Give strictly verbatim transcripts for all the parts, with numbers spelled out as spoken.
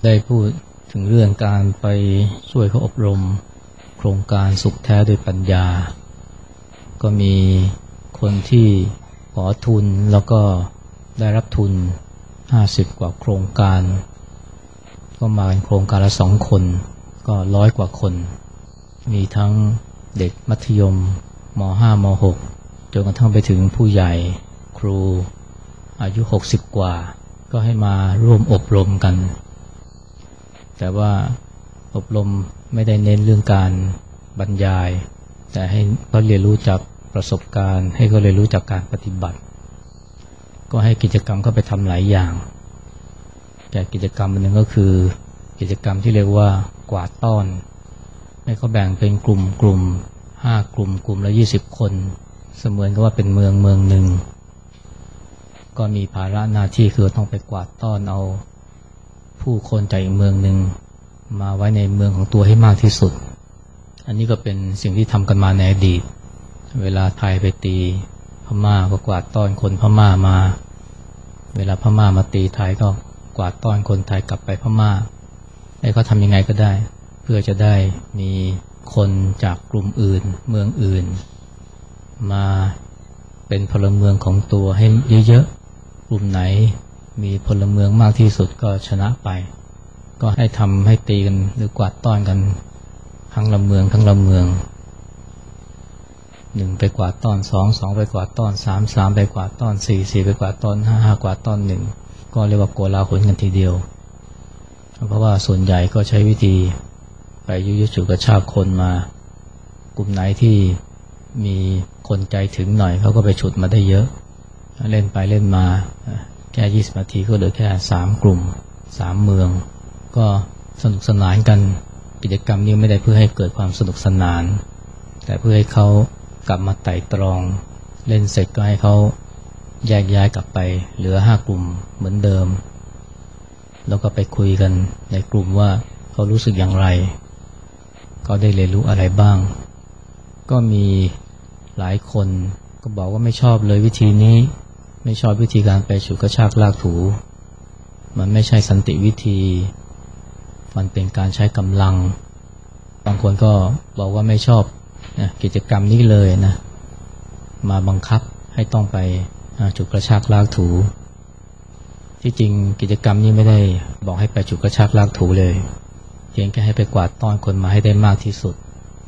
ได้พูดถึงเรื่องการไปช่วยเขาอบรมโครงการสุขแท้ด้วยปัญญาก็มีคนที่ขอทุนแล้วก็ได้รับทุนห้าสิบกว่าโครงการก็มาเป็นโครงการละสองคนก็ร้อยกว่าคนมีทั้งเด็กมัธยมม ห้า ม หก จนกระทั่งไปถึงผู้ใหญ่ครูอายุหกสิบกว่าก็ให้มาร่วมอบรมกันแต่ว่าอบรมไม่ได้เน้นเรื่องการบรรยายแต่ให้เขาเรียนรู้จากประสบการณ์ให้เขาเรียนรู้จากการปฏิบัติก็ให้กิจกรรมเข้าไปทำหลายอย่างแต่กิจกรรมนึงก็คือกิจกรรมที่เรียกว่ากวาดต้อนให้เขาแบ่งเป็นกลุ่มกลุ่มห้ากลุ่มกลุ่มละยี่สิบคนเสมือนกับว่าเป็นเมืองเมืองหนึ่งก็มีภาระหน้าที่คือต้องไปกวาดต้อนเอาผู้คนจากอีกเมืองหนึ่งมาไว้ในเมืองของตัวให้มากที่สุดอันนี้ก็เป็นสิ่งที่ทำกันมาในอดีตเวลาไทยไปตีพม่าก็กวาดต้อนคนพม่ามาเวลาพม่ามาตีไทยก็กวาดต้อนคนไทยกลับไปพม่าให้เขาทำยังไงก็ได้เพื่อจะได้มีคนจากกลุ่มอื่นเมืองอื่นมาเป็นพลเมืองของตัวให้เยอะๆกลุ่มไหนมีพลเมืองมากที่สุดก็ชนะไปก็ให้ทำให้ตีกันหรือกวาดต้อนกันทั้งละเมืองทั้งละเมืองหนึ่งไปกวาดต้อนสองสองไปกวาดต้อนสามสามไปกวาดต้อนสี่สี่ไปกวาดต้อนห้าห้ากวาดต้อนหนึ่งก็เรียกว่าโกลาหลกันทีเดียวเพราะว่าส่วนใหญ่ก็ใช้วิธีไปยุยฉุดกระชากคนมากลุ่มไหนที่มีคนใจถึงหน่อยเขาก็ไปฉุดมาได้เยอะเล่นไปเล่นมาแค่ยี่สิบนาทีก็เหลือแค่สามกลุ่มสามเมืองก็สนุกสนานกันกิจกรรมนี้ไม่ได้เพื่อให้เกิดความสนุกสนานแต่เพื่อให้เขากลับมาไต่ตรองเล่นเสร็จก็ให้เขาแยกย้ายกลับไปเหลือห้ากลุ่มเหมือนเดิมแล้วก็ไปคุยกันในกลุ่มว่าเขารู้สึกอย่างไรเขาได้เรียนรู้อะไรบ้างก็มีหลายคนก็บอกว่าไม่ชอบเลยวิธีนี้ไม่ชอบวิธีการไปฉุดกระชากลากถูมันไม่ใช่สันติวิธีมันเป็นการใช้กำลังบางคนก็บอกว่าไม่ชอบนะกิจกรรมนี้เลยนะมาบังคับให้ต้องไปฉุดกระชากลากถูที่จริงกิจกรรมนี้ไม่ได้บอกให้ไปฉุดกระชากลากถูเลยเพียงแค่ให้ไปกวาดต้อนคนมาให้ได้มากที่สุด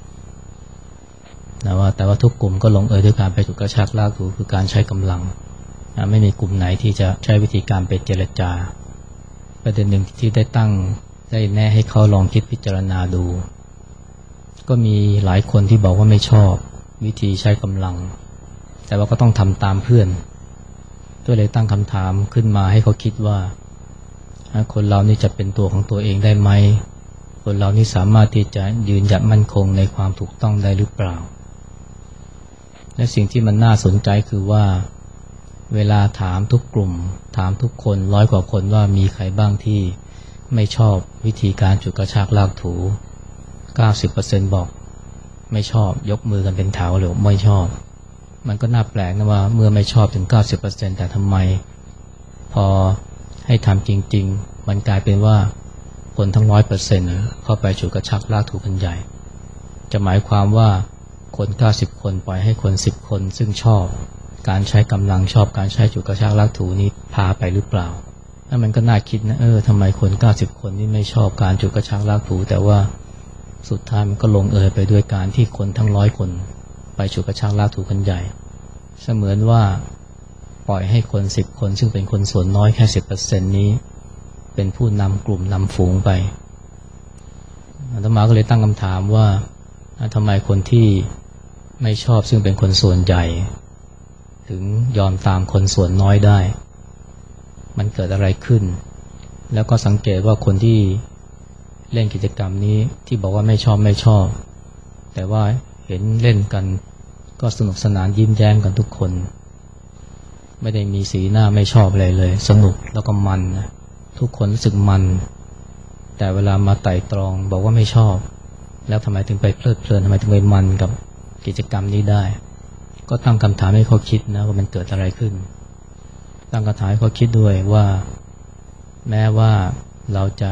นะว่าแต่ว่าทุกกลุ่มก็ลงเอยด้วยการไปฉุดกระชากลากถูคือการใช้กำลังนะไม่มีกลุ่มไหนที่จะใช้วิธีการไปเจรจาประเด็นหนึ่งที่ได้ตั้งได้แน่ให้เขาลองคิดพิจารณาดูก็มีหลายคนที่บอกว่าไม่ชอบวิธีใช้กำลังแต่ว่าก็ต้องทำตามเพื่อนก็เลยตั้งคำถามขึ้นมาให้เขาคิดว่าคนเรานี่จะเป็นตัวของตัวเองได้ไหมคนเรานี่สามารถที่จะยืนหยัดมั่นคงในความถูกต้องได้หรือเปล่าและสิ่งที่มันน่าสนใจคือว่าเวลาถามทุกกลุ่มถามทุกคนร้อยกว่าคนว่ามีใครบ้างที่ไม่ชอบวิธีการฉุดกระชากลากถู เก้าสิบเปอร์เซ็นต์ บอกไม่ชอบยกมือกันเป็นแถวหรือไม่ชอบมันก็น่าแปลกนะว่าเมื่อไม่ชอบถึง เก้าสิบเปอร์เซ็นต์ แต่ทำไมพอให้ทำจริงๆมันกลายเป็นว่าคนทั้ง หนึ่งร้อยเปอร์เซ็นต์ เข้าไปฉุดกระชากลากถูกันใหญ่จะหมายความว่าคนเก้าสิบคนปล่อยให้คนสิบคนซึ่งชอบการใช้กำลังชอบการใช้ฉุดกระชากลากถูนี้พาไปหรือเปล่าแล้วมันก็น่าคิดนะเออทำไมคนเก้าสิบคนนี่ไม่ชอบการฉุดกระชากลากถูแต่ว่าสุดท้ายมันก็ลงเอยไปด้วยการที่คนทั้งร้อยคนไปฉุดกระชากลากถูกันใหญ่เสมือนว่าปล่อยให้คนสิบคนซึ่งเป็นคนส่วนน้อยแค่ สิบเปอร์เซ็นต์ นี้เป็นผู้นำกลุ่มนำฝูงไปอาตมาก็เลยตั้งคำถามว่าทำไมคนที่ไม่ชอบซึ่งเป็นคนส่วนใหญ่ถึงยอมตามคนส่วนน้อยได้มันเกิดอะไรขึ้นแล้วก็สังเกตว่าคนที่เล่นกิจกรรมนี้ที่บอกว่าไม่ชอบไม่ชอบแต่ว่าเห็นเล่นกันก็สนุกสนานยิ้มแย้มกันทุกคนไม่ได้มีสีหน้าไม่ชอบอะไรเลยสนุกแล้วก็มันนะทุกคนรู้สึกมันแต่เวลามาไต่ตรองบอกว่าไม่ชอบแล้วทำไมถึงไปเพลิดเพลินทำไมถึงไปมันกับกิจกรรมนี้ได้ก็ตั้งคำถามให้เขาคิดนะว่ามันเกิดอะไรขึ้นตั้งคำถามให้เขาคิดด้วยว่าแม้ว่าเราจะ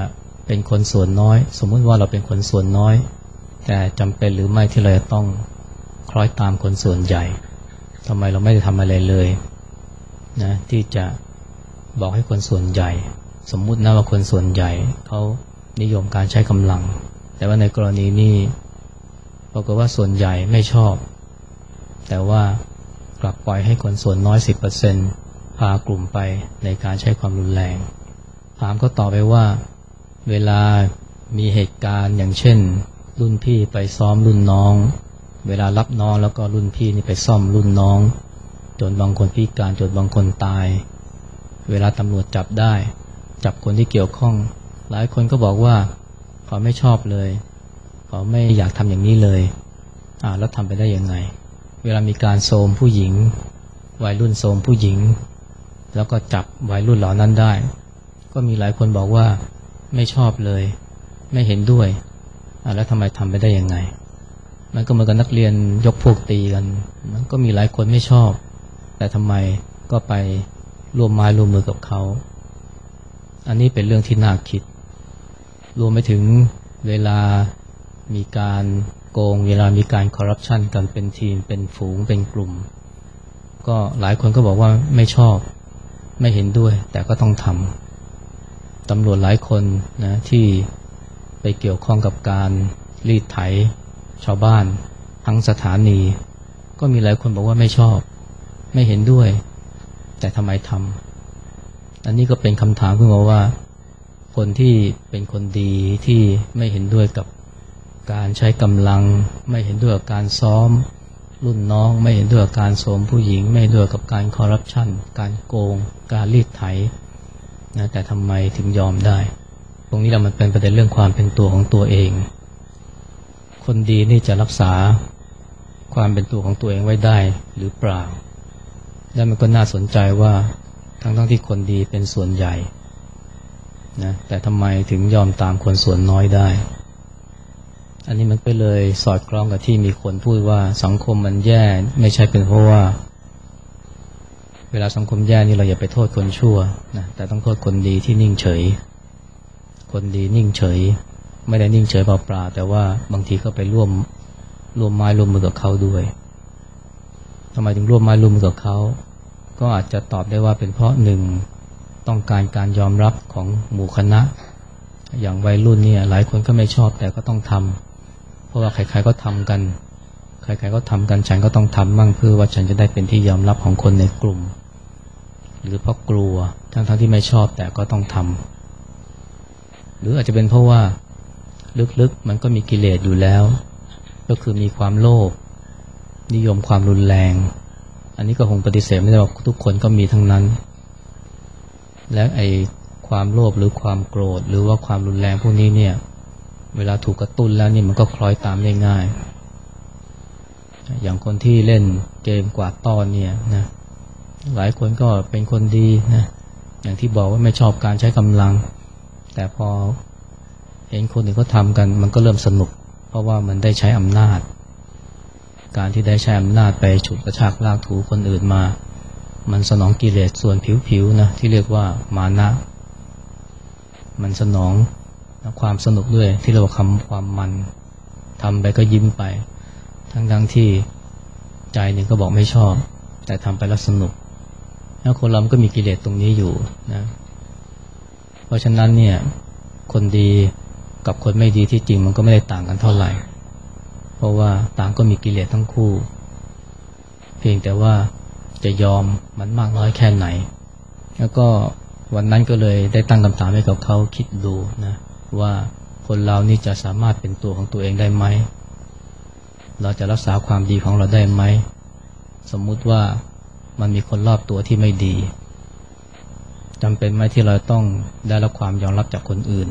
เป็นคนส่วนน้อยสมมุติว่าเราเป็นคนส่วนน้อยแต่จำเป็นหรือไม่ที่เราจะต้องคล้อยตามคนส่วนใหญ่ทำไมเราไม่ได้ทำอะไรเลยนะที่จะบอกให้คนส่วนใหญ่สมมุตินะว่าคนส่วนใหญ่เขานิยมการใช้กำลังแต่ว่าในกรณีนี้ปรากฏว่าส่วนใหญ่ไม่ชอบแต่ว่ากลับปล่อยให้คนส่วนน้อย สิบเปอร์เซ็นต์ พากลุ่มไปในการใช้ความรุนแรงถามก็ตอบไปว่าเวลามีเหตุการณ์อย่างเช่นรุ่นพี่ไปซ้อมรุ่นน้องเวลารับน้องแล้วก็รุ่นพี่นี่ไปซ่อมรุ่นน้องจนบางคนพิการจนบางคนตายเวลาตำรวจจับได้จับคนที่เกี่ยวข้องหลายคนก็บอกว่าเขาไม่ชอบเลยเขาไม่อยากทำอย่างนี้เลยอ่าแล้วทำไปได้ยังไงเวลามีการโทรมผู้หญิงวัยรุ่นโทรมผู้หญิงแล้วก็จับวัยรุ่นเหล่านั้นได้ก็มีหลายคนบอกว่าไม่ชอบเลยไม่เห็นด้วยอ่าแล้วทำไมทำไปได้ยังไงมันก็เหมือนกับนักเรียนยกพวกตีกันมันก็มีหลายคนไม่ชอบแต่ทำไมก็ไปร่วมไม้ร่วมมือกับเขาอันนี้เป็นเรื่องที่น่าคิดรวมไปถึงเวลามีการโกงเวลามีการคอร์รัปชันกันเป็นทีมเป็นฝูงเป็นกลุ่มก็หลายคนก็บอกว่าไม่ชอบไม่เห็นด้วยแต่ก็ต้องทำตำรวจหลายคนนะที่ไปเกี่ยวข้องกับการรีดไถชาวบ้านทั้งสถานีก็มีหลายคนบอกว่าไม่ชอบไม่เห็นด้วยแต่ทำไมทำอันนี้ก็เป็นคำถามขึ้นมาว่าคนที่เป็นคนดีที่ไม่เห็นด้วยกับการใช้กำลังไม่เห็นด้วยกับการซ้อมรุ่นน้องไม่เห็นด้วยกับการโสมผู้หญิงไม่เห็นด้วยกับการคอร์รัปชันการโกงการรีดไถนะแต่ทำไมถึงยอมได้ตรงนี้เรามันเป็นประเด็นเรื่องความเป็นตัวของตัวเองคนดีนี่จะรักษาความเป็นตัวของตัวเองไว้ได้หรือเปล่าและมันก็น่าสนใจว่าทั้งทั้งที่คนดีเป็นส่วนใหญ่นะแต่ทำไมถึงยอมตามคนส่วนน้อยได้อันนี้มันไปเลยสอดคล้องกับที่มีคนพูดว่าสังคมมันแย่ไม่ใช่เป็นเพราะว่าเวลาสังคมแย่นี่เราอย่าไปโทษคนชั่วนะแต่ต้องโทษคนดีที่นิ่งเฉยคนดีนิ่งเฉยไม่ได้นิ่งเฉยเปล่าๆแต่ว่าบางทีก็ไปร่วมร่วมไม้ร่วมมือกับเขาด้วยทำไมถึงร่วมไม้ร่วมมือกับเขาก็อาจจะตอบได้ว่าเป็นเพราะหนึ่งต้องการการยอมรับของหมู่คณะอย่างวัยรุ่นเนี่ยหลายคนก็ไม่ชอบแต่ก็ต้องทำเพราะว่าใครๆก็ทำกันใครๆก็ทำกันฉันก็ต้องทำมั่งเพื่อว่าฉันจะได้เป็นที่ยอมรับของคนในกลุ่มหรือเพราะกลัวทั้งๆที่ไม่ชอบแต่ก็ต้องทำหรืออาจจะเป็นเพราะว่าลึกๆมันก็มีกิเลสอยู่แล้วก็คือมีความโลภนิยมความรุนแรงอันนี้ก็คงปฏิเสธไม่ได้ว่าทุกคนก็มีทั้งนั้นและไอความโลภหรือความโกรธหรือว่าความรุนแรงพวกนี้เนี่ยเวลาถูกกระตุ้นแล้วนี่มันก็คล้อยตามได้ง่ายอย่างคนที่เล่นเกมกวาดต้อนเนี่ยนะหลายคนก็เป็นคนดีนะอย่างที่บอกว่าไม่ชอบการใช้กำลังแต่พอเห็นคนอื่นเขาทำกันมันก็เริ่มสนุกเพราะว่ามันได้ใช้อำนาจการที่ได้ใช้อำนาจไปฉุดกระชากลากถูคนอื่นมามันสนองกิเลสส่วนผิวๆนะที่เรียกว่ามานะมันสนองความสนุกด้วยที่เรียกว่าคำความมันทำไปก็ยิ้มไปทั้งๆที่ใจหนึ่งก็บอกไม่ชอบแต่ทำไปแล้วสนุกแล้วคนเราก็มีกิเลสตรงนี้อยู่นะเพราะฉะนั้นเนี่ยคนดีกับคนไม่ดีที่จริงมันก็ไม่ได้ต่างกันเท่าไหร่เพราะว่าต่างก็มีกิเลสทั้งคู่เพียงแต่ว่าจะยอมมันมากน้อยแค่ไหนแล้วก็วันนั้นก็เลยได้ตั้งคำถามให้กับเขาคิดดูนะว่าคนเรานี่จะสามารถเป็นตัวของตัวเองได้ไหมเราจะรักษาความดีของเราได้ไหมสมมุติว่ามันมีคนรอบตัวที่ไม่ดีจำเป็นไหมที่เราต้องได้รับความยอมรับจากคนอื่น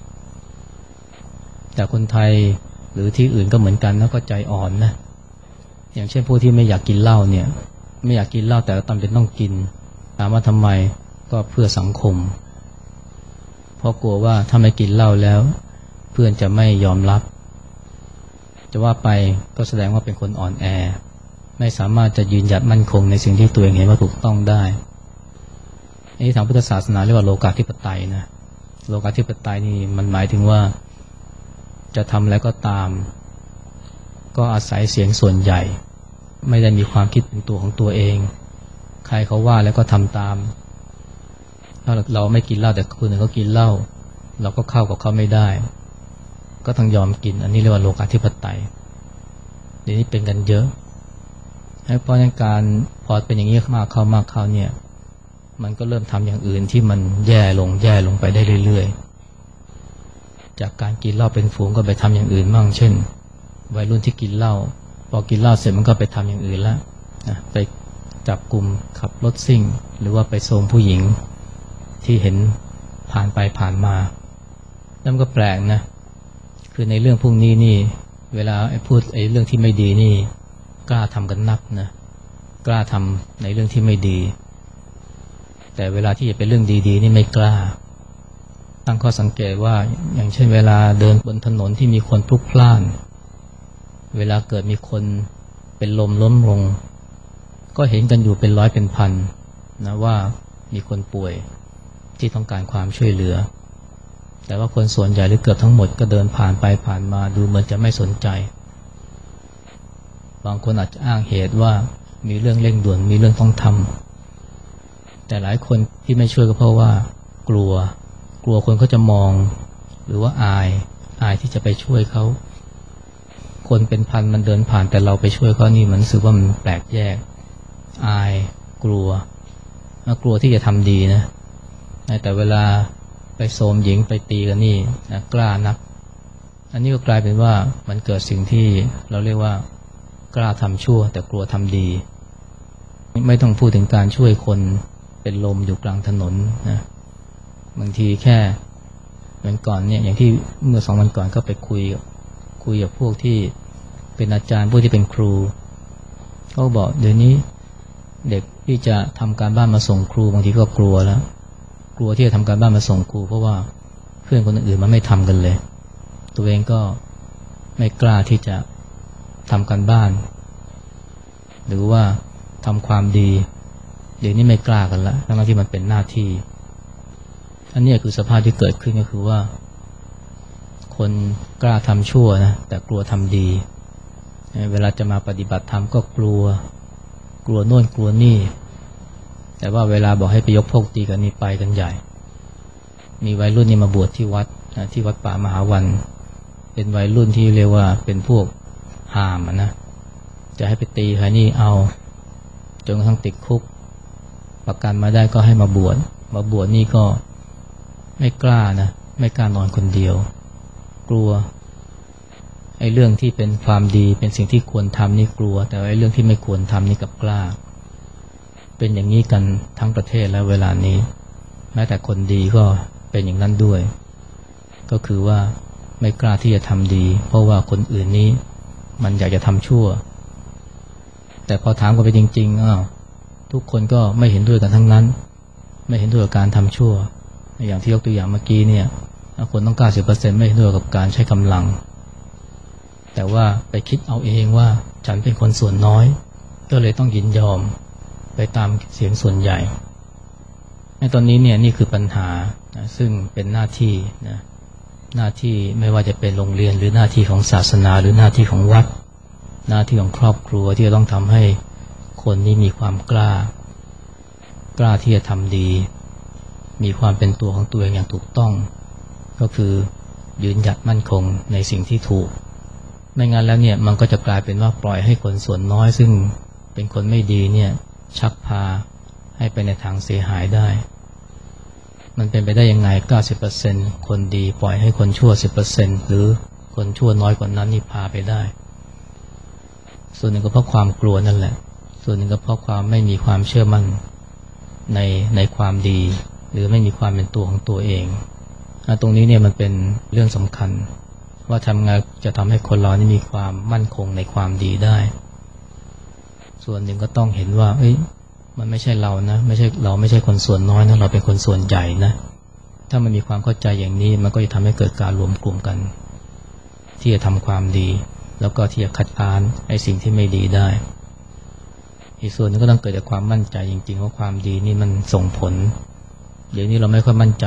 แต่คนไทยหรือที่อื่นก็เหมือนกันนะก็ใจอ่อนนะอย่างเช่นผู้ที่ไม่อยากกินเหล้าเนี่ยไม่อยากกินเหล้าแต่จำเป็นต้องกินถามว่าทำไมก็เพื่อสังคมเพราะกลัวว่าถ้าไม่กินเหล้าแล้วเพื่อนจะไม่ยอมรับจะว่าไปก็แสดงว่าเป็นคนอ่อนแอไม่สามารถจะยืนหยัดมั่นคงในสิ่งที่ตัวเองเห็นว่าถูกต้องได้นี่ทางพุทธศาสนาเรียกว่าโลกาธิปไตยนะโลกาธิปไตยนี่มันหมายถึงว่าจะทำอะไรก็ตามก็อาศัยเสียงส่วนใหญ่ไม่ได้มีความคิดเป็นตัวของตัวเองใครเขาว่าแล้วก็ทำตามถ้าเราไม่กินเหล้าแต่คนอื่นเขากินเหล้าเราก็เข้ากับเขาไม่ได้ก็ต้องยอมกินอันนี้เรียกว่าโลกาธิปไตยเดี๋ยวนี้เป็นกันเยอะเพราะงั้นการพอเป็นอย่างนี้มากเข้ามากเข้าเนี่ยมันก็เริ่มทำอย่างอื่นที่มันแย่ลงแย่ลงไปได้เรื่อยๆจากการกินเหล้าเป็นฝูงก็ไปทำอย่างอื่นบ้างเช่นวัยรุ่นที่กินเหล้าพอกินเหล้าเสร็จมันก็ไปทำอย่างอื่นแล้วนะไปจับกลุ่มขับรถซิ่งหรือว่าไปโซมผู้หญิงที่เห็นผ่านไปผ่านมานั่นก็แปลกนะคือในเรื่องพวกนี้นี่เวลาไอ้พูดไอ้เรื่องที่ไม่ดีนี่กล้าทำกันนักนะกล้าทำในเรื่องที่ไม่ดีแต่เวลาที่จะเป็นเรื่องดีๆนี่ไม่กล้าตั้งข้อสังเกตว่าอย่างเช่นเวลาเดินบนถนนที่มีคนพลุกพล่านเวลาเกิดมีคนเป็นลมล้มลงก็เห็นกันอยู่เป็นร้อยเป็นพันนะว่ามีคนป่วยที่ต้องการความช่วยเหลือแต่ว่าคนส่วนใหญ่หรือเกือบทั้งหมดก็เดินผ่านไปผ่านมาดูเหมือนจะไม่สนใจบางคนอาจจะอ้างเหตุว่ามีเรื่องเร่งด่วนมีเรื่องต้องทำแต่หลายคนที่ไม่ช่วยก็เพราะว่ากลัวกลัวคนเขาจะมองหรือว่าอายอายที่จะไปช่วยเขาคนเป็นพันมันเดินผ่านแต่เราไปช่วยเขานี่มันรู้สึกว่ามันแปลกแยกอายกลัวกลัวที่จะทำดีนะแต่เวลาไปโสมหญิงไปตีกันนี่นะกล้านักอันนี้ก็กลายเป็นว่ามันเกิดสิ่งที่เราเรียกว่ากล้าทำชั่วแต่กลัวทำดีไม่ต้องพูดถึงการช่วยคนเป็นลมอยู่กลางถนนนะบางทีแค่วันก่อนเนี่ยอย่างที่เมื่อสองวันก่อนก็ไปคุยคุยกับพวกที่เป็นอาจารย์พวกที่เป็นครูเขาบอกเดี๋ยวนี้เด็กที่จะทำการบ้านมาส่งครูบางทีก็กลัวแล้วกลัวที่จะทำการบ้านมาส่งครูเพราะว่าเพื่อนคนอื่นมันไม่ทำกันเลยตัวเองก็ไม่กล้าที่จะทำการบ้านหรือว่าทำความดีเดี๋ยวนี้ไม่กล้ากันละทั้งที่มันเป็นหน้าที่อันนี้คือสภาพที่เกิดขึ้นก็คือว่าคนกล้าทำชั่วนะแต่กลัวทำดีเวลาจะมาปฏิบัติธรรมก็กลัวกลัวโน่นกลัวนี่แต่ว่าเวลาบอกให้ไปยกพวกตีกันนี่ไปกันใหญ่มีวัยรุ่นนี่มาบวชที่วัดนะที่วัดป่ามหาวันเป็นวัยรุ่นที่เรียกว่าเป็นพวกห่ามนะจะให้ไปตีใครนี่เอาจนกระทั่งติดคุกประกันมาได้ก็ให้มาบวชมาบวชนี่ก็ไม่กล้านะไม่กล้านอนคนเดียวกลัวไอ้เรื่องที่เป็นความดีเป็นสิ่งที่ควรทำนี่กลัวแต่ไอ้เรื่องที่ไม่ควรทำนี่กับกล้าเป็นอย่างนี้กันทั้งประเทศแล้วเวลานี้แม้แต่คนดีก็เป็นอย่างนั้นด้วยก็คือว่าไม่กล้าที่จะทำดีเพราะว่าคนอื่นนี้มันอยากจะทำชั่วแต่พอถามกันไปจริงๆอ้าวทุกคนก็ไม่เห็นด้วยกันทั้งนั้นไม่เห็นด้วยกับการทำชั่วอย่างที่ยกตัวอย่างเมื่อกี้เนี่ยคนต้อง เก้าสิบเปอร์เซ็นต์ ไม่เห็นด้วยกับการใช้กำลังแต่ว่าไปคิดเอาเองว่าฉันเป็นคนส่วนน้อยก็เลยต้องยินยอมไปตามเสียงส่วนใหญ่ในตอนนี้เนี่ยนี่คือปัญหานะซึ่งเป็นหน้าที่นะหน้าที่ไม่ว่าจะเป็นโรงเรียนหรือหน้าที่ของศาสนาหรือหน้าที่ของวัดหน้าที่ของครอบครัวที่จะต้องทำให้คนนี้มีความกล้ากล้าที่จะทำดีมีความเป็นตัวของตัวเองอย่างถูกต้องก็คือยืนหยัดมั่นคงในสิ่งที่ถูกไม่งั้นแล้วเนี่ยมันก็จะกลายเป็นว่าปล่อยให้คนส่วนน้อยซึ่งเป็นคนไม่ดีเนี่ยชักพาให้ไปในทางเสียหายได้มันเป็นไปได้ยังไง เก้าสิบเปอร์เซ็นต์ คนดีปล่อยให้คนชั่ว สิบเปอร์เซ็นต์ หรือคนชั่วน้อยกว่านั้นนี่พาไปได้ส่วนหนึ่งก็เพราะความกลัวนั่นแหละส่วนหนึ่งก็เพราะความไม่มีความเชื่อมั่นในในความดีหรือไม่มีความเป็นตัวของตัวเองตรงนี้เนี่ยมันเป็นเรื่องสำคัญว่าทำไงจะทำให้คนเรานี่มีความมั่นคงในความดีได้ส่วนหนึ่งก็ต้องเห็นว่าเอ้ยมันไม่ใช่เรานะไม่ใช่เราไม่ใช่คนส่วนน้อยนะเราเป็นคนส่วนใหญ่นะถ้ามันมีความเข้าใจอย่างนี้มันก็จะทำให้เกิดการรวมกลุ่มกันที่จะทำความดีแล้วก็ที่จะคัดค้านไอ้สิ่งที่ไม่ดีได้อีกส่วนนึงก็ต้องเกิดจากความมั่นใจจริงๆว่าความดีนี่มันส่งผลเดี๋ยวนี้เราไม่ค่อยมั่นใจ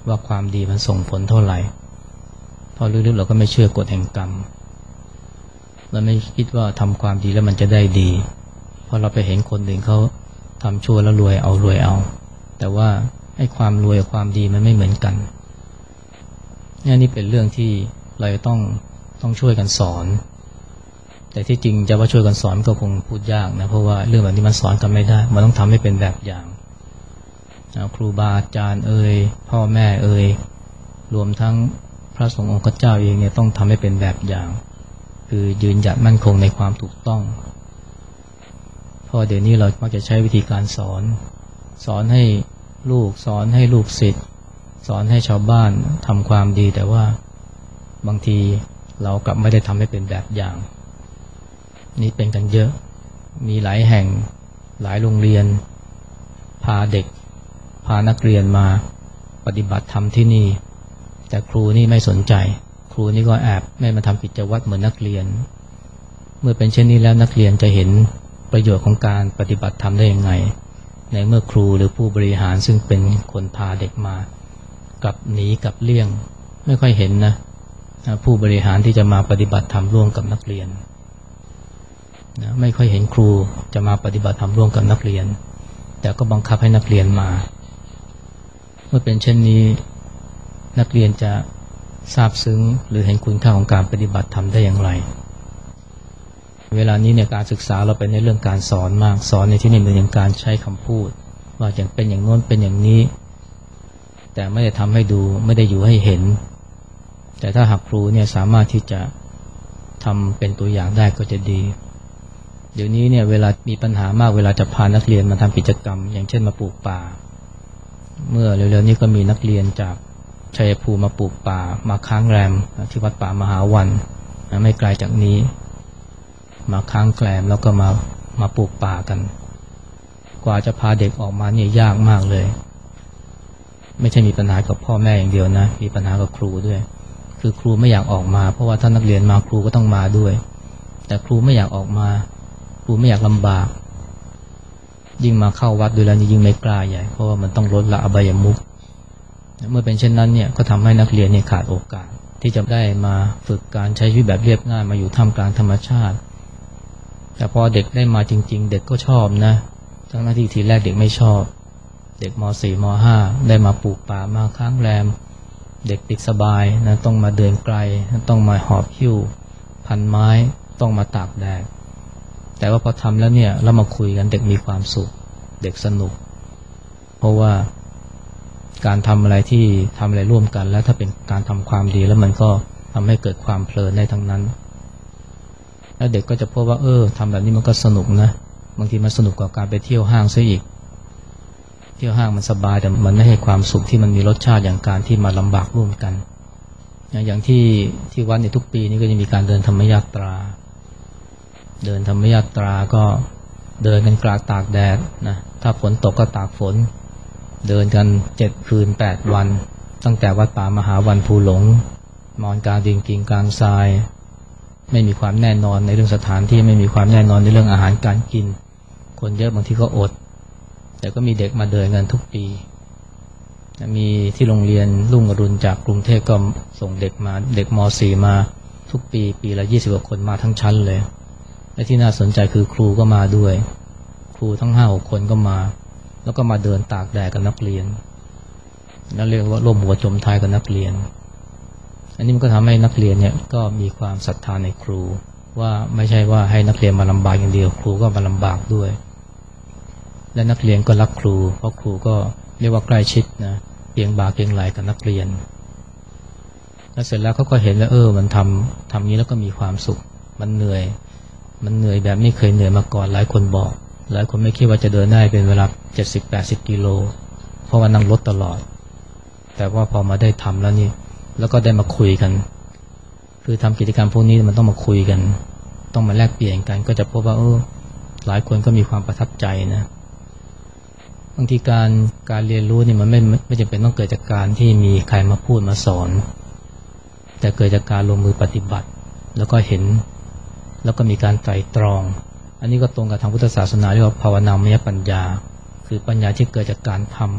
ว่าความดีมันส่งผลเท่าไหร่พอลึกๆเราก็ไม่เชื่อกฎแห่งกรรมเราไม่คิดว่าทำความดีแล้วมันจะได้ดีเพราะเราไปเห็นคนอื่นเขาทำชั่วแล้วรวยเอารวยเอาแต่ว่าไอ้ความรวยกับความดีมันไม่เหมือนกันนี่เป็นเรื่องที่เราต้องต้องช่วยกันสอนแต่ที่จริงจะว่าช่วยกันสอนก็คงพูดยากนะเพราะว่าเรื่องแบบนี้มันสอนกันไม่ได้มันต้องทำให้เป็นแบบอย่างครูบาอาจารย์เอ่ยพ่อแม่เอ่ยรวมทั้งพระสงฆ์องค์เจ้าเองเนี่ยต้องทำให้เป็นแบบอย่างคือยืนหยัดมั่นคงในความถูกต้องเพราะเดี๋ยวนี้เรามักจะใช้วิธีการสอนสอนให้ลูกสอนให้ลูกศิษย์สอนให้ชาวบ้านทำความดีแต่ว่าบางทีเรากลับไม่ได้ทำให้เป็นแบบอย่างนี่เป็นกันเยอะมีหลายแห่งหลายโรงเรียนพาเด็กพานักเรียนมาปฏิบัติธรรมที่นี่แต่ครูนี่ไม่สนใจครูนี่ก็แอบไม่มาทำกิจวัตรเหมือนนักเรียนเมื่อเป็นเช่นนี้แล้วนักเรียนจะเห็นประโยชน์ของการปฏิบัติธรรมได้ยังไงในเมื่อครูหรือผู้บริหารซึ่งเป็นคนพาเด็กมากับหนีกับเลี่ยงไม่ค่อยเห็นนะผู้บริหารที่จะมาปฏิบัติธรรมร่วมกับนักเรียนนะไม่ค่อยเห็นครูจะมาปฏิบัติธรรมร่วมกับนักเรียนแต่ก็บังคับให้นักเรียนมาเมื่อเป็นเช่นนี้นักเรียนจะทราบซึ้งหรือเห็นคุณค่าของการปฏิบัติธรรมได้อย่างไรเวลานี้เนี่ยการศึกษาเราเป็นในเรื่องการสอนมากสอนในที่นี้เป็นอย่างการใช้คำพูดว่าอย่างเป็นอย่างโน้นเป็นอย่างนี้แต่ไม่ได้ทำให้ดูไม่ได้อยู่ให้เห็นแต่ถ้าหากครูเนี่ยสามารถที่จะทำเป็นตัวอย่างได้ก็จะดีเดี๋ยวนี้เนี่ยเวลามีปัญหามากเวลาจะพานักเรียนมาทำกิจกรรมอย่างเช่นมาปลูกป่าเมื่อเร็วๆนี้ก็มีนักเรียนจากชัยภูมิมาปลูกป่ามาค้างแรมที่วัดป่ามหาวันไม่ไกลจากนี้มาค้างแรมแล้วก็มามาปลูกป่ากันกว่าจะพาเด็กออกมาเนี่ยยากมากเลยไม่ใช่มีปัญหากับพ่อแม่อย่างเดียวนะมีปัญหากับครูด้วยคือครูไม่อยากออกมาเพราะว่าถ้านักเรียนมาครูก็ต้องมาด้วยแต่ครูไม่อยากออกมาครูไม่อยากลำบากยิ่งมาเข้าวัดด้วยแล้วยิ่งไม่กล้าใหญ่เพราะว่ามันต้องลดละอบายมุขเมื่อเป็นเช่นนั้นเนี่ยก็ทำให้นักเรียนเนี่ยขาดโอกาสที่จะได้มาฝึกการใช้ชีวิตแบบเรียบง่ายมาอยู่ท่ามกลางธรรมชาติแต่พอเด็กได้มาจริงๆเด็กก็ชอบนะทั้งหน้าที่ทีแรกเด็กไม่ชอบเด็กม สี่ ม ห้า ได้มาปลูกป่ามาค้างแรมเด็กติดสบายนะต้องมาเดินไกลต้องมาหอบหิ้วพันไม้ต้องมาตากแดดแต่ว่าพอทำแล้วเนี่ยเรามาคุยกันเด็กมีความสุขเด็กสนุกเพราะว่าการทำอะไรที่ทำอะไรร่วมกันแล้วถ้าเป็นการทำความดีแล้วมันก็ทำให้เกิดความเพลินได้ทั้งนั้นแล้วเด็กก็จะพบว่าเออทำแบบนี้มันก็สนุกนะบางทีมันสนุกกว่าการไปเที่ยวห้างซะอีกเที่ยวห้างมันสบายแต่มันไม่ให้ความสุขที่มันมีรสชาติอย่างการที่มาลำบากร่วมกันอย่างที่ที่วัดในทุกปีนี้ก็จะมีการเดินธรรมยาตราเดินธรรมยาตราก็เดินกันกลางตากแดดนะถ้าฝนตกก็ตากฝนเดินกันเจ็ดคืนแปดวันตั้งแต่วัดป่ามหาวันภูหลงนอนกลางดินกินกลางทรายไม่มีความแน่นอนในเรื่องสถานที่ไม่มีความแน่นอนในเรื่องอาหารการกินคนเยอะบางทีก็อดแต่ก็มีเด็กมาเดินกันทุกปีมีที่โรงเรียนรุ่งอรุณจากกรุงเทพก็ส่งเด็กมาเด็กม สี่ มาทุกปีปีละยี่สิบกว่าคนมาทั้งชั้นเลยและที่น่าสนใจคือครูก็มาด้วยครูทั้ง ห้าหก คนก็มาแล้วก็มาเดินตากแดดกับนักเรียนนั่นเรียกว่าร่วมหัวจมท้ายกับนักเรียนอันนี้มันก็ทำให้นักเรียนเนี่ยก็มีความศรัทธาในครูว่าไม่ใช่ว่าให้นักเรียนมาลำบากอย่างเดียวครูก็มาลำบากด้วยและนักเรียนก็รักครูเพราะครูก็เรียกว่าใกล้ชิดนะเพียงบ่าเพียงไหล่กับนักเรียนแล้วเสร็จแล้วเขาก็เห็นแล้วเออมันทำทำนี้แล้วก็มีความสุขมันเหนื่อยมันเหนื่อยแบบไม่เคยเหนื่อยมาก่อนหลายคนบอกหลายคนไม่คิดว่าจะเดินได้เป็นเวลา เจ็ดสิบแปดสิบ กิโลเพราะว่านั่งรถตลอดแต่ว่าพอมาได้ทำแล้วนี่แล้วก็ได้มาคุยกันคือทำกิจกรรมพวกนี้มันต้องมาคุยกันต้องมาแลกเปลี่ยนกันก็จะพบว่าเออหลายคนก็มีความประทับใจนะบางทีการการเรียนรู้นี่มันไม่ไม่จำเป็นต้องเกิดจากการที่มีใครมาพูดมาสอนแต่เกิดจากการลงมือปฏิบัติแล้วก็เห็นแล้วก็มีการไตร่ตรองอันนี้ก็ตรงกับทางพุทธศาสนาเรียกว่าภาวนามยปัญญาคือปัญญาที่เกิดจากการทำ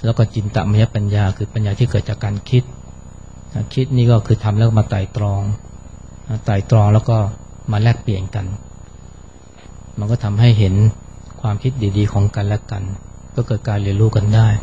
แล้วก็จินตมยปัญญาคือปัญญาที่เกิดจากการคิดคิดนี่ก็คือทำแล้วมาไต่ตรองไต่ตรองแล้วก็มาแลกเปลี่ยนกันมันก็ทำให้เห็นความคิดดีๆของกันและกันก็เกิดการเรียนรู้กันได้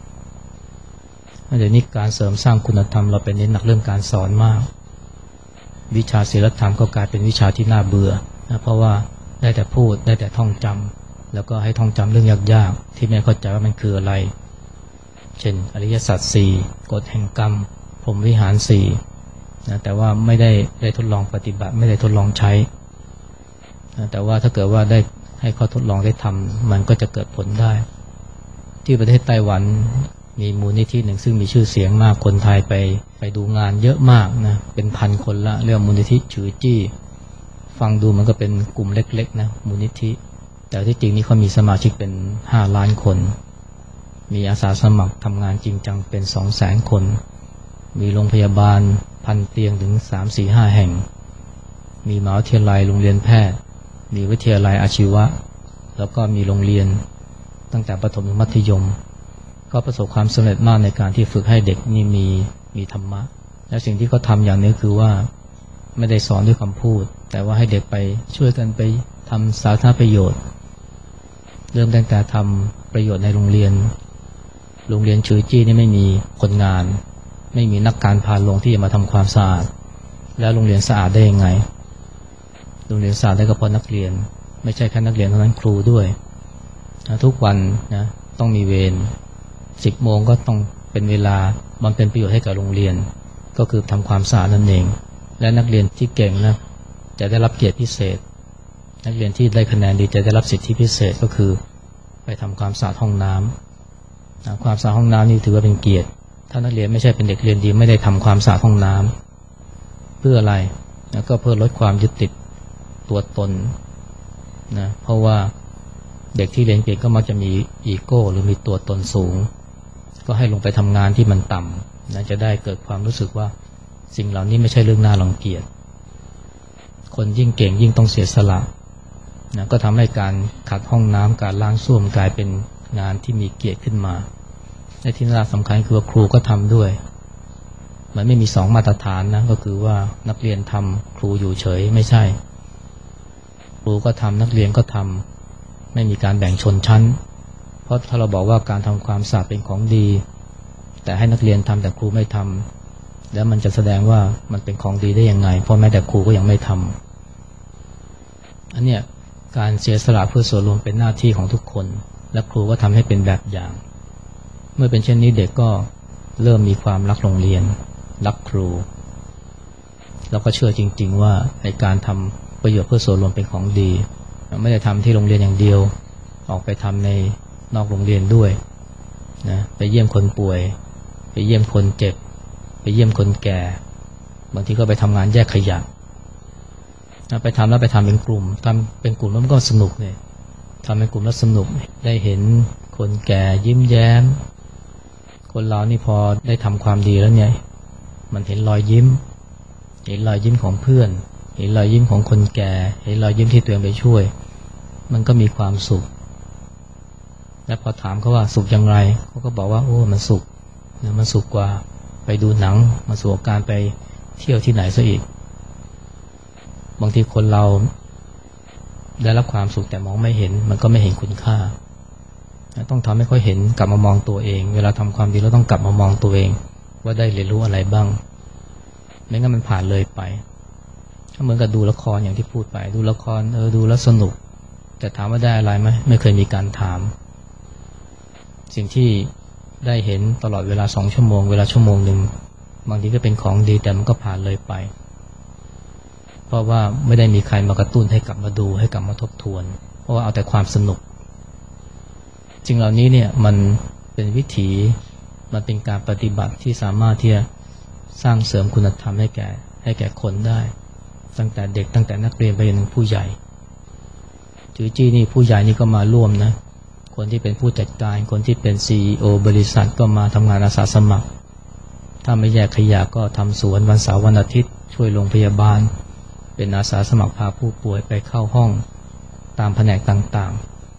เดี๋ยวนี้การเสริมสร้างคุณธรรมเราเป็นเน้นหนักเรื่องการสอนมากวิชาศีลธรรมก็กลายเป็นวิชาที่น่าเบื่อนะเพราะว่าได้แต่พูดได้แต่ท่องจำแล้วก็ให้ท่องจำเรื่องยากๆที่ไม่เข้าใจว่ามันคืออะไรเช่นอริยสัจสี่กฎแห่งกรรมพรหมวิหารสี่นะแต่ว่าไม่ได้ได้ทดลองปฏิบัติไม่ได้ทดลองใช้นะแต่ว่าถ้าเกิดว่าได้ให้เขาทดลองได้ทำมันก็จะเกิดผลได้ที่ประเทศไต้หวันมีมูลนิธิหนึ่งซึ่งมีชื่อเสียงมากคนไทยไปไปดูงานเยอะมากนะเป็นพันคนละเรียกมูลนิธิฉือจี้ฟังดูมันก็เป็นกลุ่มเล็กๆนะมูลนิธิแต่ที่จริงนี่เขามีสมาชิกเป็นห้าล้านคนมีอาสาสมัครทำงานจริงจังเป็นสองแสนคนมีโรงพยาบาลพันเตียงถึงสามสี่ห้าแห่งมีมหาวิทยาลัยโรงเรียนแพทย์มีวิทยาลัยอาชีวะแล้วก็มีโรงเรียนตั้งแต่ประถมถึงมัธยมก็ประสบความสำเร็จมากในการที่ฝึกให้เด็กนี่มีมีธรรมะและสิ่งที่เขาทำอย่างนี้คือว่าไม่ได้สอนด้วยคำพูดแต่ว่าให้เด็กไปช่วยกันไปทำสาธารณประโยชน์เริ่มตั้งแต่ทำประโยชน์ในโรงเรียนโรงเรียนฉือจี้นี่ไม่มีคนงานไม่มีนักการพาลงที่จะมาทำความสะอาดแล้วโรงเรียนสะอาดได้ยังไงโรงเรียนสะอาดได้ก็เพราะนักเรียนไม่ใช่แค่นักเรียนเท่านั้นครูด้วยนะทุกวันนะต้องมีเวรสิบโมงก็ต้องเป็นเวลาบำเพ็ญประโยชน์ให้กับโรงเรียนก็คือทำความสะอาดนั่นเองและนักเรียนที่เก่งนะจะได้รับเกียรติพิเศษนักเรียนที่ได้คะแนนดีจะได้รับสิทธิพิเศษก็คือไปทำความสะอาดห้องน้ำนะความสะอาดห้องน้ำนี่ถือว่าเป็นเกียรติถ้านักเรียนไม่ใช่เป็นเด็กเรียนดีไม่ได้ทำความสะอาดห้องน้ำเพื่ออะไรนะก็เพื่อลดความยึดติดตัวตนนะเพราะว่าเด็กที่เรียนเก่งก็มักจะมีอีโก้หรือมีตัวตนสูงก็ให้ลงไปทำงานที่มันต่ำนะจะได้เกิดความรู้สึกว่าสิ่งเหล่านี้ไม่ใช่เรื่องน่ารังเกียจคนยิ่งเก่งยิ่งต้องเสียสละนะก็ทำให้การขัดห้องน้ำการล้างส้วมกลายเป็นงานที่มีเกียรติขึ้นมาและที่น่าสำคัญคือว่าครูก็ทำด้วยมันไม่มีสองมาตรฐานนะก็คือว่านักเรียนทำครูอยู่เฉยไม่ใช่ครูก็ทำนักเรียนก็ทำไม่มีการแบ่งชนชั้นเพราะถ้าเราบอกว่าการทำความสะอาดเป็นของดีแต่ให้นักเรียนทำแต่ครูไม่ทำแล้วมันจะแสดงว่ามันเป็นของดีได้ยังไงเพราะแม้แต่ครูก็ยังไม่ทำอันเนี้ยการเสียสละเพื่อส่วนรวมเป็นหน้าที่ของทุกคนและครูก็ทำให้เป็นแบบอย่างเมื่อเป็นเช่นนี้เด็กก็เริ่มมีความรักโรงเรียนรักครูแล้วก็เชื่อจริงๆว่าในการทำประโยชน์เพื่อส่วนรวมเป็นของดีไม่ได้ทำที่โรงเรียนอย่างเดียวออกไปทำในนอกโรงเรียนด้วยนะไปเยี่ยมคนป่วยไปเยี่ยมคนเจ็บไปเยี่ยมคนแก่บางทีก็ไปทำงานแยกขยะนะไปทำแล้วไปทำเป็นกลุ่มทำเป็นกลุ่มแล้วมันก็สนุกเลยทำเป็นกลุ่มแล้วสนุกได้เห็นคนแก่ยิ้มแย้มคนเรานี่พอได้ทำความดีแล้วเนี่ยมันเห็นรอยยิ้มเห็นรอยยิ้มของเพื่อนเห็นรอยยิ้มของคนแก่เห็นรอยยิ้มที่ตัวเองไปช่วยมันก็มีความสุขและพอถามเขาว่าสุขอย่างไรเขาก็บอกว่าโอ้มันสุขนะมันสุขกว่าไปดูหนังมาสู่การไปเที่ยวที่ไหนซะอีกบางทีคนเราได้รับความสุขแต่มองไม่เห็นมันก็ไม่เห็นคุณค่าต้องทำให้เขาเห็นกลับมามองตัวเองเวลาทำความดีเราต้องกลับมามองตัวเองว่าได้เรียนรู้อะไรบ้างไม่งั้นมันผ่านเลยไปเหมือนกับดูละครอย่างที่พูดไปดูละครเออดูแล้วสนุกแต่ถามว่าได้อะไรไหมไม่เคยมีการถามสิ่งที่ได้เห็นตลอดเวลาสองชั่วโมงเวลาชั่วโมงหนึ่งบางทีก็เป็นของดีแต่มันก็ผ่านเลยไปเพราะว่าไม่ได้มีใครมากระตุ้นให้กลับมาดูให้กลับมาทบทวนเพราะว่าเอาแต่ความสนุกสิ่งเหล่านี้เนี่ยมันเป็นวิถีมันเป็นการปฏิบัติที่สามารถที่จะสร้างเสริมคุณธรรมให้แก่ให้แก่คนได้ตั้งแต่เด็กตั้งแต่นักเรียนไปจนถึงผู้ใหญ่จือจี้นี่ผู้ใหญ่นี่ก็มาร่วมนะคนที่เป็นผู้จัดการคนที่เป็น ซี อี โอ บริษัทก็มาทำงานอาสาสมัครถ้าไม่แยกขยะก็ทำสวนวันเสาร์วันอาทิตย์ช่วยโรงพยาบาลเป็นอาสาสมัครพาผู้ป่วยไปเข้าห้องตามแผนกต่างๆ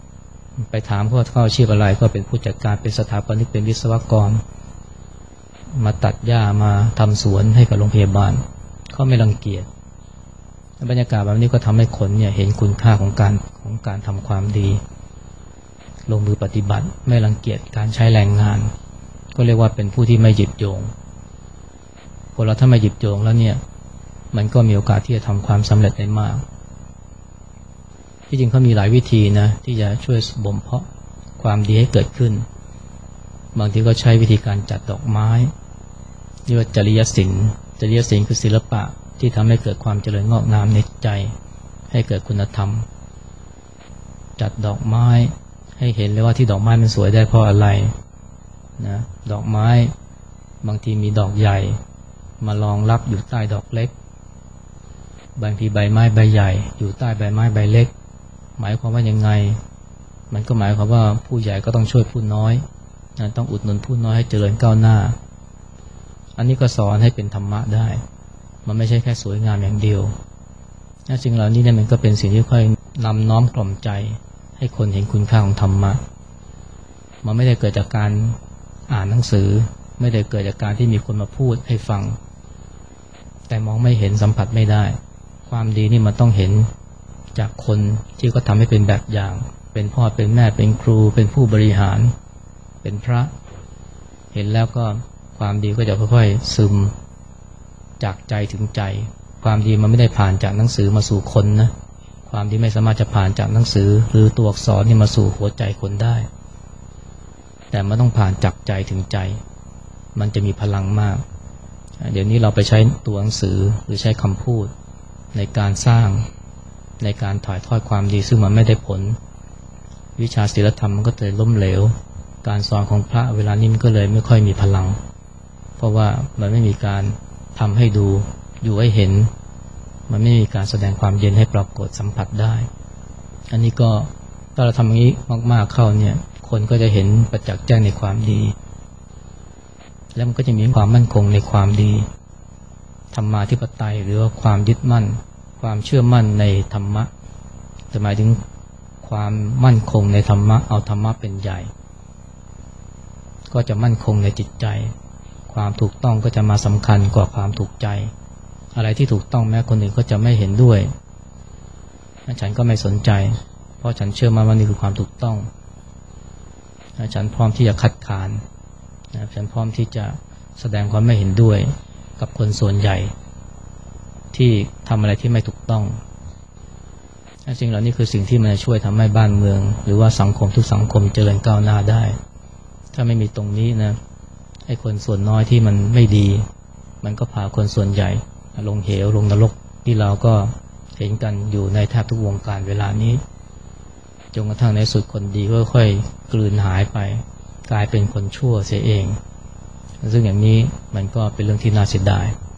ไปถามเขาว่าเขาอาชีพอะไรก็เป็นผู้จัดการเป็นสถาปนิกเป็นวิศวกรมาตัดหญ้ามาทำสวนให้กับโรงพยาบาลเขาไม่รังเกียจบรรยากาศแบบนี้ก็ทำให้คนเนี่ยเห็นคุณค่าของการของการทำความดีลงมือปฏิบัติไม่รังเกียจการใช้แรงงานก็เรียกว่าเป็นผู้ที่ไม่หยิบโยงคนเราถ้าไม่หยิบโยงแล้วเนี่ยมันก็มีโอกาสที่จะทำความสำเร็จได้มากที่จริงเขามีหลายวิธีนะที่จะช่วยบ่มเพาะความดีให้เกิดขึ้นบางทีก็ใช้วิธีการจัดดอกไม้เรียกว่าจริยศิลป์จริยศิลป์คือศิลปะที่ทำให้เกิดความเจริญงอกงามในใจให้เกิดคุณธรรมจัดดอกไม้ให้เห็นเลยว่าที่ดอกไม้มันสวยได้เพราะอะไรนะดอกไม้บางทีมีดอกใหญ่มารองรับอยู่ใต้ดอกเล็กบางทีใบไม้ใบใหญ่อยู่ใต้ใบไม้ใบเล็กหมายความว่ายังไงมันก็หมายความว่าผู้ใหญ่ก็ต้องช่วยผู้น้อยนะต้องอุดหนุนผู้น้อยให้เจริญก้าวหน้าอันนี้ก็สอนให้เป็นธรรมะได้มันไม่ใช่แค่สวยงามอย่างเดียวสิ่งเหล่านี้เนี่ยมันก็เป็นสิ่งที่ค่อยนำน้อมกล่อมใจให้คนเห็นคุณค่าของธรรมะมันไม่ได้เกิดจากการอ่านหนังสือไม่ได้เกิดจากการที่มีคนมาพูดให้ฟังแต่มองไม่เห็นสัมผัสไม่ได้ความดีนี่มันต้องเห็นจากคนที่ก็ทำให้เป็นแบบอย่างเป็นพ่อเป็นแม่เป็นครูเป็นผู้บริหารเป็นพระเห็นแล้วก็ความดีก็จะค่อยๆซึมจากใจถึงใจความดีมันไม่ได้ผ่านจากหนังสือมาสู่คนนะความดีไม่สามารถจะผ่านจากหนังสือหรือตัวอักษรนี่มาสู่หัวใจคนได้แต่มันต้องผ่านจากใจถึงใจมันจะมีพลังมากเดี๋ยวนี้เราไปใช้ตัวหนังสือหรือใช้คำพูดในการสร้างในการถ่ายทอดความดีซึ่งมันไม่ได้ผลวิชาศีลธรรมมันก็เลยล้มเหลวการสอนของพระเวลานี้มันก็เลยไม่ค่อยมีพลังเพราะว่ามันไม่มีการทำให้ดูอยู่ให้เห็นมันไม่มีการแสดงความเย็นให้ปรากฏสัมผัสได้อันนี้ก็ถ้าเราทำอย่างนี้มากๆเข้าเนี่ยคนก็จะเห็นประจักษ์แจ้งในความดีแล้วมันก็จะมีความมั่นคงในความดีธรรมาธิปไตยหรือว่าความยึดมั่นความเชื่อมั่นในธรรมะจะหมายถึงความมั่นคงในธรรมะเอาธรรมะเป็นใหญ่ก็จะมั่นคงในจิตใจความถูกต้องก็จะมาสำคัญกว่าความถูกใจอะไรที่ถูกต้องแม้คนอื่นก็จะไม่เห็นด้วยฉันก็ไม่สนใจเพราะฉันเชื่อมั่นว่านี่คือความถูกต้องฉันพร้อมที่จะคัดค้านฉันพร้อมที่จะแสดงความไม่เห็นด้วยกับคนส่วนใหญ่ที่ทำอะไรที่ไม่ถูกต้องสิ่งเหล่านี้คือสิ่งที่มันจะช่วยทำให้บ้านเมืองหรือว่าสังคมทุกสังคมเจริญก้าวหน้าได้ถ้าไม่มีตรงนี้นะไอ้คนส่วนน้อยที่มันไม่ดีมันก็พาคนส่วนใหญ่ลงเหวลงนรกที่เราก็เห็นกันอยู่ในแทบทุกวงการเวลานี้จนกระทั่งในสุดคนดีก็ค่อยกลืนหายไปกลายเป็นคนชั่วเสียเองซึ่งอย่างนี้มันก็เป็นเรื่องที่น่าเสียดาย